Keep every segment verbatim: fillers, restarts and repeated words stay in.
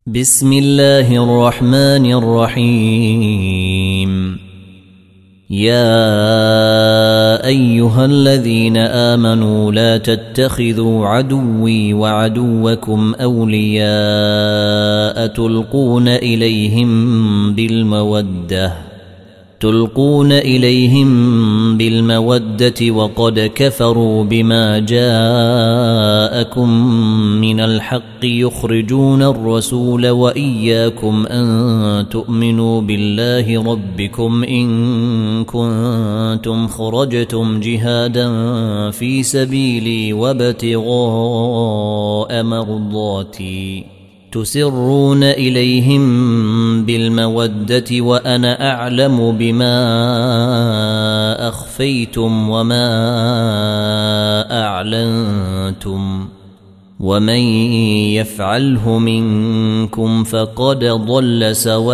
بسم الله الرحمن الرحيم. يا أيها الذين آمنوا لا تتخذوا عدوي وعدوكم أولياء تلقون إليهم بالمودة تلقون إليهم بالمودة وقد كفروا بما جاءكم من الحق يخرجون الرسول وإياكم أن تؤمنوا بالله ربكم إن كنتم خرجتم جهادا في سبيلي وابتغاء مرضاتي تسرون إليهم بالمودة وأنا أعلم بما أخفيتم وما أعلنتم ومن يفعله منكم فقد ضل سواء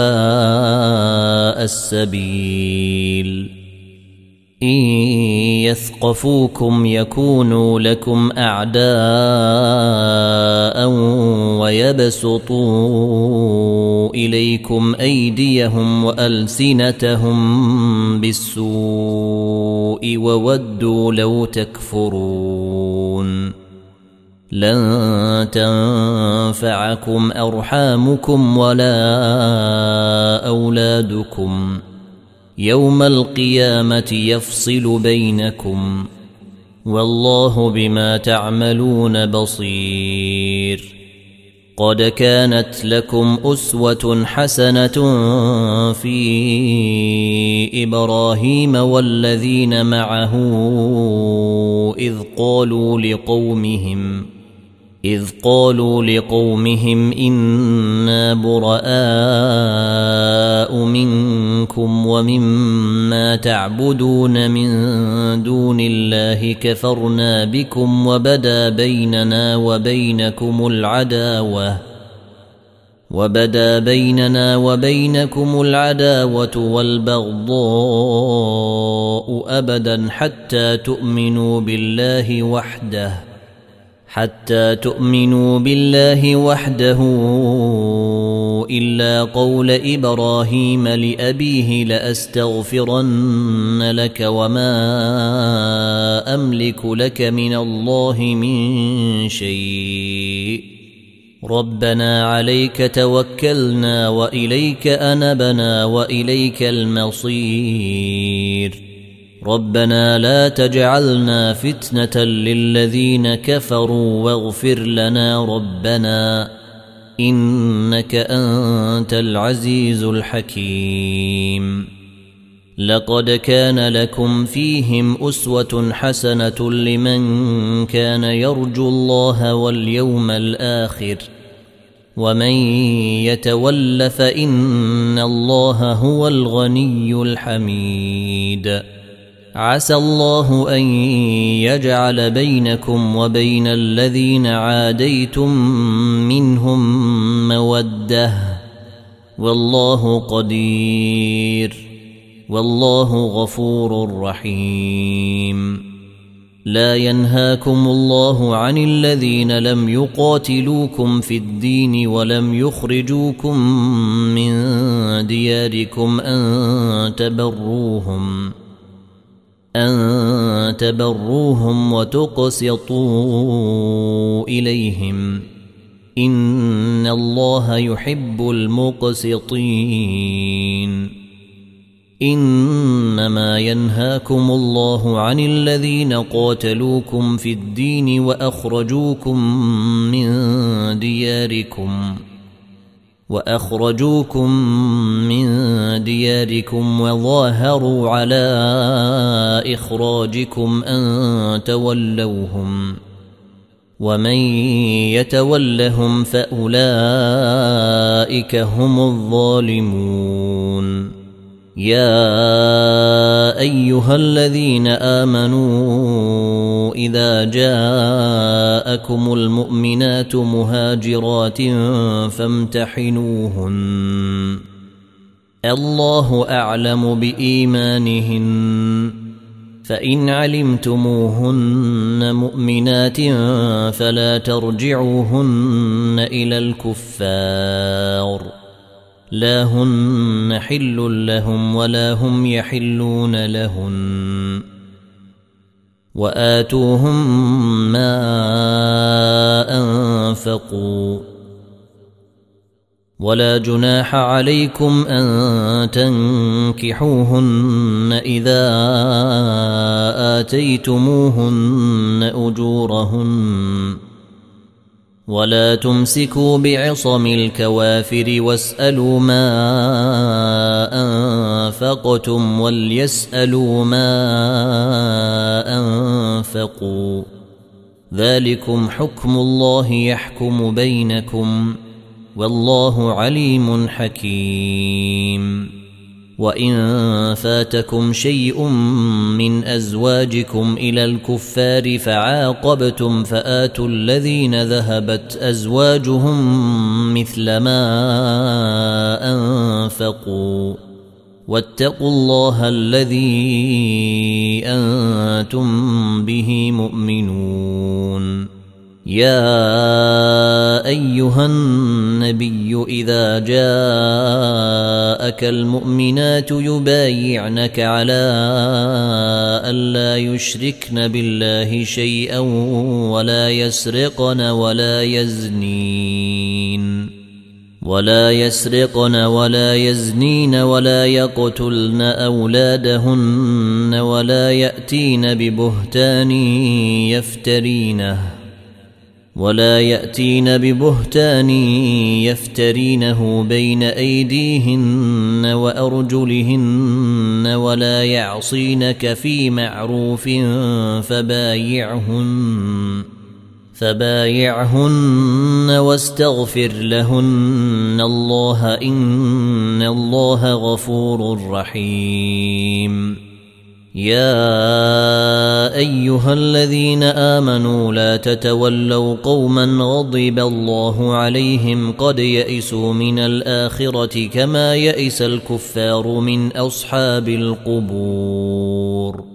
السبيل. إن يثقفوكم يكونوا لكم أعداء ويبسطوا إليكم أيديهم وألسنتهم بالسوء وودوا لو تكفرون. لن تنفعكم أرحامكم ولا أولادكم يوم القيامة يفصل بينكم والله بما تعملون بصير. قد كانت لكم أسوة حسنة في إبراهيم والذين معه إذ قالوا لقومهم إذ قالوا لقومهم إنا براء منكم ومما تعبدون من دون الله كفرنا بكم وبدا بيننا وبينكم العداوة وبدا بيننا وبينكم العداوة والبغضاء أبدا حتى تؤمنوا بالله وحده حتى تؤمنوا بالله وحده إلا قول إبراهيم لأبيه لأستغفرن لك وما أملك لك من الله من شيء ربنا عليك توكلنا وإليك أنبنا وإليك المصير ربنا لا تجعلنا فتنة للذين كفروا واغفر لنا ربنا إنك أنت العزيز الحكيم. لقد كان لكم فيهم أسوة حسنة لمن كان يرجو الله واليوم الآخر ومن يتول فإن الله هو الغني الحميد. عسى الله أن يجعل بينكم وبين الذين عاديتم منهم مودة والله قدير والله غفور رحيم. لا ينهاكم الله عن الذين لم يقاتلوكم في الدين ولم يخرجوكم من دياركم أن تبروهم أن تبروهم وتقسطوا إليهم إن الله يحب المقسطين. إنما ينهاكم الله عن الذين قاتلوكم في الدين وأخرجوكم من دياركم وأخرجوكم من دياركم وظاهروا على إخراجكم أن تولوهم ومن يتولهم فأولئك هم الظالمون. يا أيها الذين آمنوا إذا جاءكم المؤمنات مهاجرات فامتحنوهن الله أعلم بإيمانهن فإن علمتموهن مؤمنات فلا ترجعوهن إلى الكفار لا هن حل لهم ولا هم يحلون لهن وآتوهم ما أنفقوا ولا جناح عليكم أن تنكحوهن إذا آتيتموهن أجورهن ولا تمسكوا بعصم الكوافر واسألوا ما أنفقتم وليسألوا ما أنفقوا ذلكم حكم الله يحكم بينكم والله عليم حكيم وإن فاتكم شيء من أزواجكم إلى الكفار فعاقبتم فآتوا الذين ذهبت أزواجهم مثل ما أنفقوا واتقوا الله الذي أنتم به مؤمنون يا أيها النبي إذا جاءك المؤمنات يبايعنك على ألا يشركن بالله شيئا ولا يسرقن ولا يزنين ولا يسرقن ولا يزنين ولا يقتلن أولادهن ولا يأتين ببهتان يفترينه ولا يأتين ببهتان يفترينه بين أيديهن وأرجلهن ولا يعصينك في معروف فبايعهن فبايعهن واستغفر لهن الله إن الله غفور رحيم يا أيها الذين آمنوا لا تتولوا قوما غضب الله عليهم قد يئسوا من الآخرة كما يئس الكفار من أصحاب القبور